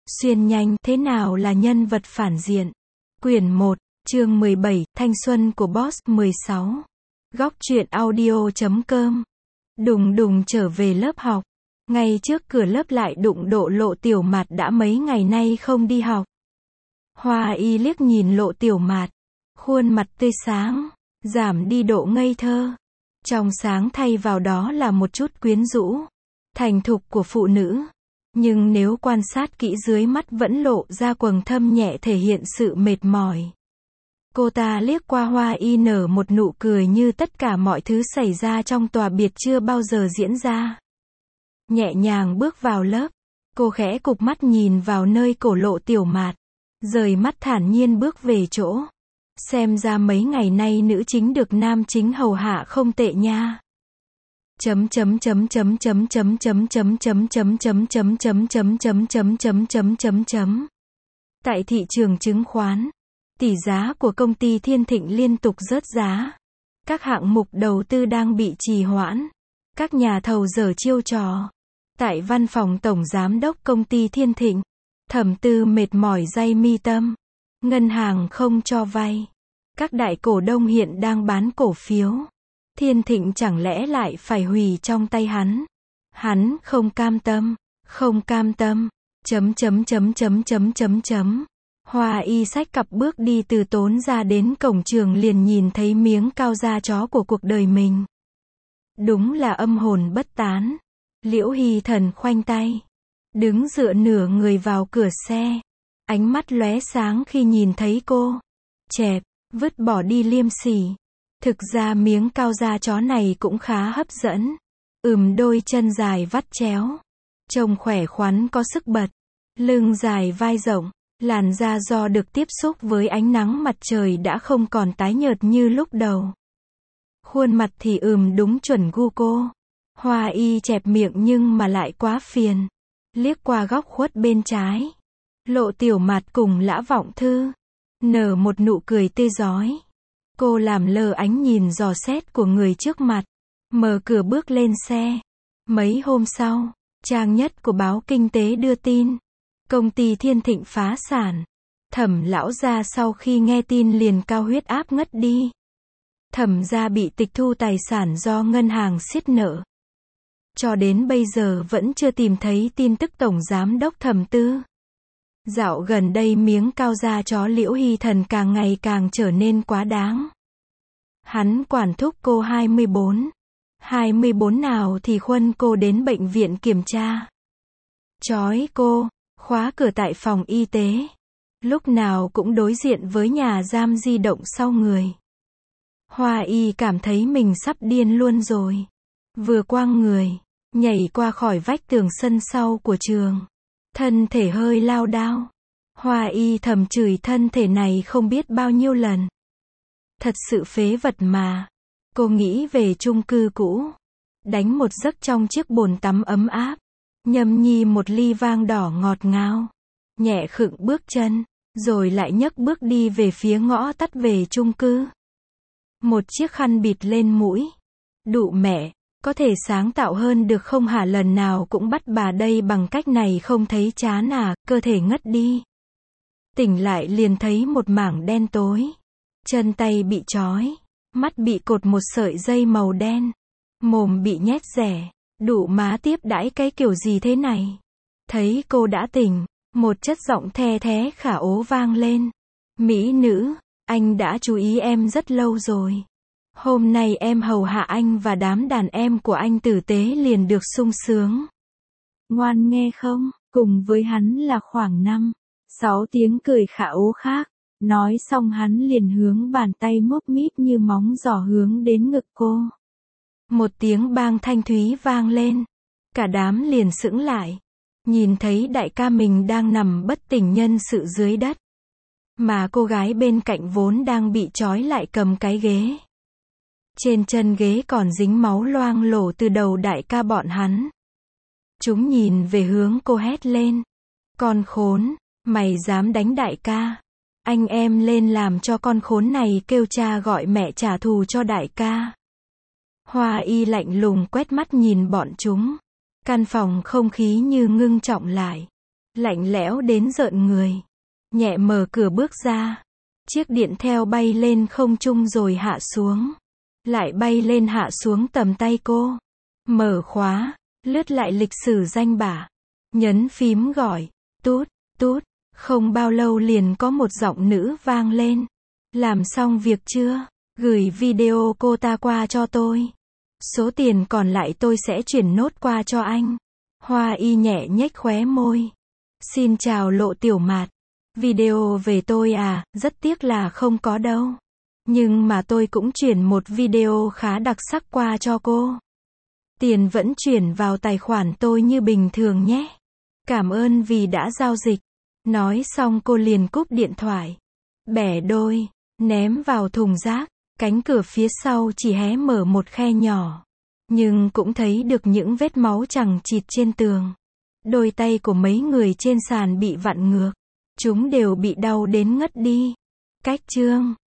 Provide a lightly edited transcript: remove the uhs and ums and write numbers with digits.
Xuyên nhanh, thế nào là nhân vật phản diện? Quyển 1, chương 17, Thanh xuân của Boss 16. Góc truyện audio.com. Đùng đùng trở về lớp học. Ngay trước cửa lớp lại đụng độ Lộ Tiểu Mạt đã mấy ngày nay không đi học. Hoa Y liếc nhìn Lộ Tiểu Mạt, khuôn mặt tươi sáng, giảm đi độ ngây thơ. Trong sáng thay vào đó là một chút quyến rũ, thành thục của phụ nữ. Nhưng nếu quan sát kỹ dưới mắt vẫn lộ ra quầng thâm nhẹ thể hiện sự mệt mỏi. Cô ta liếc qua Hoa Y nở một nụ cười như tất cả mọi thứ xảy ra trong tòa biệt chưa bao giờ diễn ra. Nhẹ nhàng bước vào lớp, cô khẽ cụp mắt nhìn vào nơi cổ Lộ Tiểu Mạt, rời mắt thản nhiên bước về chỗ. Xem ra mấy ngày nay nữ chính được nam chính hầu hạ không tệ nha. Tại thị trường chứng khoán, tỷ giá của công ty Thiên Thịnh liên tục rớt giá. Các hạng mục đầu tư đang bị trì hoãn. Các nhà thầu giở chiêu trò. Tại văn phòng tổng giám đốc công ty Thiên Thịnh, Thẩm Tư mệt mỏi day mi tâm. Ngân hàng không cho vay. Các đại cổ đông hiện đang bán cổ phiếu. Thiên Thịnh chẳng lẽ lại phải hủy trong tay hắn? Hắn không cam tâm, không cam tâm. Hoa Y xách cặp bước đi từ tốn ra đến cổng trường liền nhìn thấy miếng cao da chó của cuộc đời mình. Đúng là âm hồn bất tán. Liễu Hy Thần khoanh tay, đứng dựa nửa người vào cửa xe. Ánh mắt lóe sáng khi nhìn thấy cô. Chẹp, vứt bỏ đi liêm sỉ. Thực ra miếng cao da chó này cũng khá hấp dẫn. Đôi chân dài vắt chéo. Trông khỏe khoắn có sức bật. Lưng dài vai rộng. Làn da do được tiếp xúc với ánh nắng mặt trời đã không còn tái nhợt như lúc đầu. Khuôn mặt thì đúng chuẩn gu cô. Hoa Y chẹp miệng nhưng mà lại quá phiền. Liếc qua góc khuất bên trái. Lộ Tiểu Mạt cùng Lã Vọng Thư nở một nụ cười tươi rói. Cô làm lơ ánh nhìn dò xét của người trước mặt, mở cửa bước lên xe. Mấy hôm sau, trang nhất của báo Kinh tế đưa tin, công ty Thiên Thịnh phá sản. Thẩm lão gia sau khi nghe tin liền cao huyết áp ngất đi. Thẩm gia bị tịch thu tài sản do ngân hàng siết nợ. Cho đến bây giờ vẫn chưa tìm thấy tin tức tổng giám đốc Thẩm Tư. Dạo gần đây miếng cao da chó Liễu Hy Thần càng ngày càng trở nên quá đáng. Hắn quản thúc cô 24. 24 nào thì khuân cô đến bệnh viện kiểm tra. Trói cô, khóa cửa tại phòng y tế. Lúc nào cũng đối diện với nhà giam di động sau người. Hoa Y cảm thấy mình sắp điên luôn rồi. Vừa quăng người, nhảy qua khỏi vách tường sân sau của trường. Thân thể hơi lao đao. Hoa Y thầm chửi thân thể này không biết bao nhiêu lần. Thật sự phế vật mà. Cô nghĩ về chung cư cũ. Đánh một giấc trong chiếc bồn tắm ấm áp. Nhâm nhi một ly vang đỏ ngọt ngào. Nhẹ khựng bước chân, rồi lại nhấc bước đi về phía ngõ tắt về chung cư. Một chiếc khăn bịt lên mũi. Đụ mẹ, có thể sáng tạo hơn được không hả? Lần nào cũng bắt bà đây bằng cách này không thấy chán à? Cơ thể ngất đi. Tỉnh lại liền thấy một mảng đen tối. Chân tay bị trói, mắt bị cột một sợi dây màu đen, mồm bị nhét rẻ. Đụ má tiếp đãi cái kiểu gì thế này? Thấy cô đã tỉnh, một chất giọng the thé khả ố vang lên. Mỹ nữ, anh đã chú ý em rất lâu rồi. Hôm nay em hầu hạ anh và đám đàn em của anh tử tế liền được sung sướng. Ngoan nghe không? Cùng với hắn là khoảng 5-6 tiếng cười khả ố khác. Nói xong hắn liền hướng bàn tay múp míp như móng giò hướng đến ngực cô. Một tiếng bang thanh thúy vang lên. Cả đám liền sững lại. Nhìn thấy đại ca mình đang nằm bất tỉnh nhân sự dưới đất. Mà cô gái bên cạnh vốn đang bị trói lại cầm cái ghế. Trên chân ghế còn dính máu loang lổ từ đầu đại ca bọn hắn. Chúng nhìn về hướng cô hét lên. Con khốn, mày dám đánh đại ca. Anh em lên làm cho con khốn này kêu cha gọi mẹ trả thù cho đại ca. Hoa Y lạnh lùng quét mắt nhìn bọn chúng. Căn phòng không khí như ngưng trọng lại. lạnh lẽo đến rợn người. Nhẹ mở cửa bước ra. Chiếc điện theo bay lên không trung rồi hạ xuống. Lại bay lên hạ xuống tầm tay cô. Mở khóa, lướt lại lịch sử danh bạ. Nhấn phím gọi, tút, tút. Không bao lâu liền có một giọng nữ vang lên. Làm xong việc chưa? Gửi video cô ta qua cho tôi. Số tiền còn lại tôi sẽ chuyển nốt qua cho anh. Hoa Y nhẹ nhếch khóe môi. Xin chào Lộ Tiểu Mạt. Video về tôi à, rất tiếc là không có đâu. Nhưng mà tôi cũng chuyển một video khá đặc sắc qua cho cô. Tiền vẫn chuyển vào tài khoản tôi như bình thường nhé. Cảm ơn vì đã giao dịch. Nói xong cô liền cúp điện thoại. Bẻ đôi, ném vào thùng rác. Cánh cửa phía sau chỉ hé mở một khe nhỏ. Nhưng cũng thấy được những vết máu chằng chịt trên tường. Đôi tay của mấy người trên sàn bị vặn ngược. Chúng đều bị đau đến ngất đi. Cách chương